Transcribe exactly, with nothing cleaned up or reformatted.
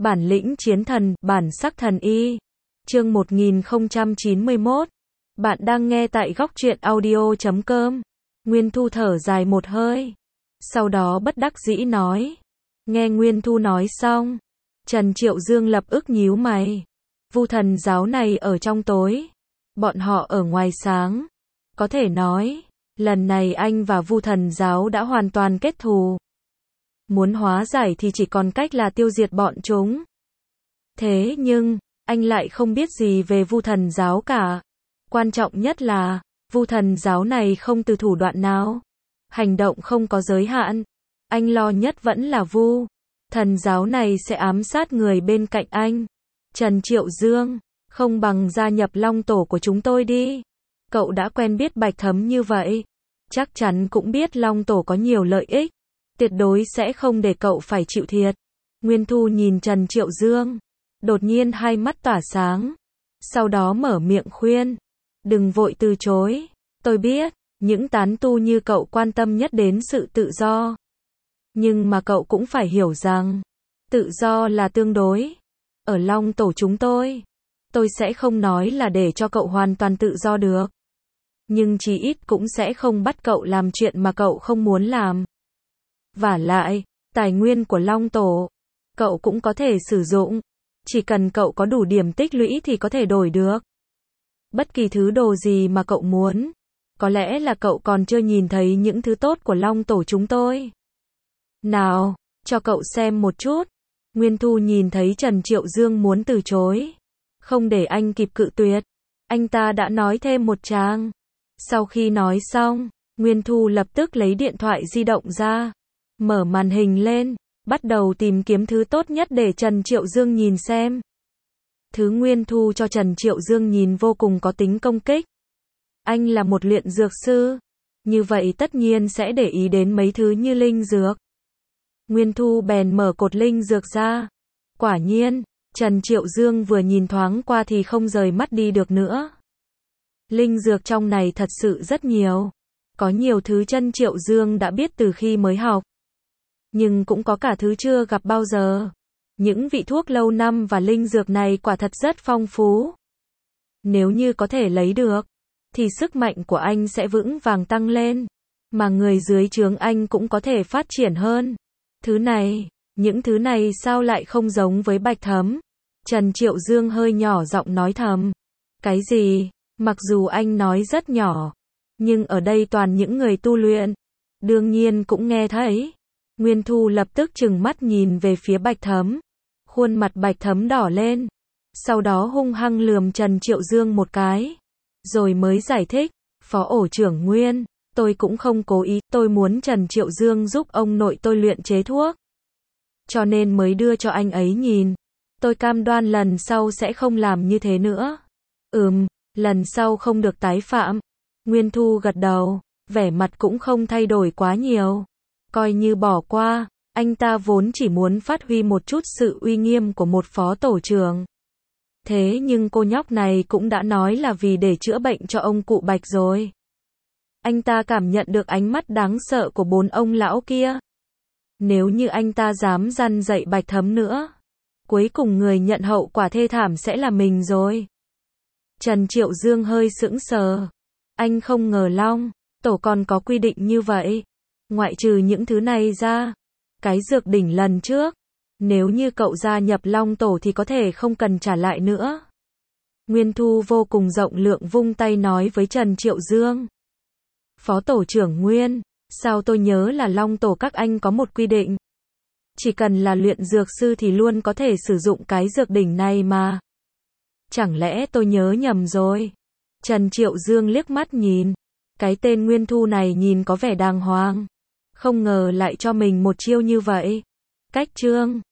Bản lĩnh chiến thần, bản sắc thần y. Chương một nghìn không trăm chín mươi mốt. Bạn đang nghe tại góc truyện audio chấm com. Nguyên Thu thở dài một hơi. Sau đó bất đắc dĩ nói. Nghe Nguyên Thu nói xong, Trần Triệu Dương lập ức nhíu mày. Vu thần giáo này ở trong tối, bọn họ ở ngoài sáng. Có thể nói, lần này anh và Vu thần giáo đã hoàn toàn kết thù. Muốn hóa giải thì chỉ còn cách là tiêu diệt bọn chúng. Thế nhưng, anh lại không biết gì về Vu thần giáo cả. Quan trọng nhất là, Vu thần giáo này không từ thủ đoạn nào. Hành động không có giới hạn. Anh lo nhất vẫn là Vu thần giáo này sẽ ám sát người bên cạnh anh. Trần Triệu Dương, không bằng gia nhập Long Tổ của chúng tôi đi. Cậu đã quen biết Bạch Thấm như vậy, chắc chắn cũng biết Long Tổ có nhiều lợi ích. Tuyệt đối sẽ không để cậu phải chịu thiệt. Nguyên Thu nhìn Trần Triệu Dương, đột nhiên hai mắt tỏa sáng. Sau đó mở miệng khuyên. Đừng vội từ chối. Tôi biết, những tán tu như cậu quan tâm nhất đến sự tự do. Nhưng mà cậu cũng phải hiểu rằng, tự do là tương đối. Ở Long Tổ chúng tôi, tôi sẽ không nói là để cho cậu hoàn toàn tự do được. Nhưng chí ít cũng sẽ không bắt cậu làm chuyện mà cậu không muốn làm. Vả lại, tài nguyên của Long Tổ, cậu cũng có thể sử dụng. Chỉ cần cậu có đủ điểm tích lũy thì có thể đổi được. Bất kỳ thứ đồ gì mà cậu muốn. Có lẽ là cậu còn chưa nhìn thấy những thứ tốt của Long Tổ chúng tôi. Nào, cho cậu xem một chút. Nguyên Thu nhìn thấy Trần Triệu Dương muốn từ chối. Không để anh kịp cự tuyệt. Anh ta đã nói thêm một tràng. Sau khi nói xong, Nguyên Thu lập tức lấy điện thoại di động ra. Mở màn hình lên, bắt đầu tìm kiếm thứ tốt nhất để Trần Triệu Dương nhìn xem. Thứ Nguyên Thu cho Trần Triệu Dương nhìn vô cùng có tính công kích. Anh là một luyện dược sư, như vậy tất nhiên sẽ để ý đến mấy thứ như linh dược. Nguyên Thu bèn mở cột linh dược ra. Quả nhiên, Trần Triệu Dương vừa nhìn thoáng qua thì không rời mắt đi được nữa. Linh dược trong này thật sự rất nhiều. Có nhiều thứ Trần Triệu Dương đã biết từ khi mới học. Nhưng cũng có cả thứ chưa gặp bao giờ. Những vị thuốc lâu năm và linh dược này quả thật rất phong phú. Nếu như có thể lấy được, thì sức mạnh của anh sẽ vững vàng tăng lên. Mà người dưới trướng anh cũng có thể phát triển hơn. Thứ này, những thứ này sao lại không giống với Bạch Thấm? Trần Triệu Dương hơi nhỏ giọng nói thầm. Cái gì? Mặc dù anh nói rất nhỏ, nhưng ở đây toàn những người tu luyện. Đương nhiên cũng nghe thấy. Nguyên Thu lập tức trừng mắt nhìn về phía Bạch Thấm. Khuôn mặt Bạch Thấm đỏ lên. Sau đó hung hăng lườm Trần Triệu Dương một cái. Rồi mới giải thích. Phó ổ trưởng Nguyên, tôi cũng không cố ý. Tôi muốn Trần Triệu Dương giúp ông nội tôi luyện chế thuốc. Cho nên mới đưa cho anh ấy nhìn. Tôi cam đoan lần sau sẽ không làm như thế nữa. Ừm, lần sau không được tái phạm. Nguyên Thu gật đầu. Vẻ mặt cũng không thay đổi quá nhiều. Coi như bỏ qua. Anh ta vốn chỉ muốn phát huy một chút sự uy nghiêm của một phó tổ trưởng. Thế nhưng cô nhóc này cũng đã nói là vì để chữa bệnh cho ông cụ Bạch rồi. Anh ta cảm nhận được ánh mắt đáng sợ của bốn ông lão kia. Nếu như anh ta dám răn dạy Bạch Thấm nữa, cuối cùng người nhận hậu quả thê thảm sẽ là mình rồi. Trần Triệu Dương hơi sững sờ. Anh không ngờ Long Tổ còn có quy định như vậy. Ngoại trừ những thứ này ra, cái dược đỉnh lần trước, nếu như cậu gia nhập Long Tổ thì có thể không cần trả lại nữa. Nguyên Thu vô cùng rộng lượng vung tay nói với Trần Triệu Dương. Phó Tổ trưởng Nguyên, sao tôi nhớ là Long Tổ các anh có một quy định. Chỉ cần là luyện dược sư thì luôn có thể sử dụng cái dược đỉnh này mà. Chẳng lẽ tôi nhớ nhầm rồi? Trần Triệu Dương liếc mắt nhìn. Cái tên Nguyên Thu này nhìn có vẻ đàng hoàng. Không ngờ lại cho mình một chiêu như vậy. Cách chương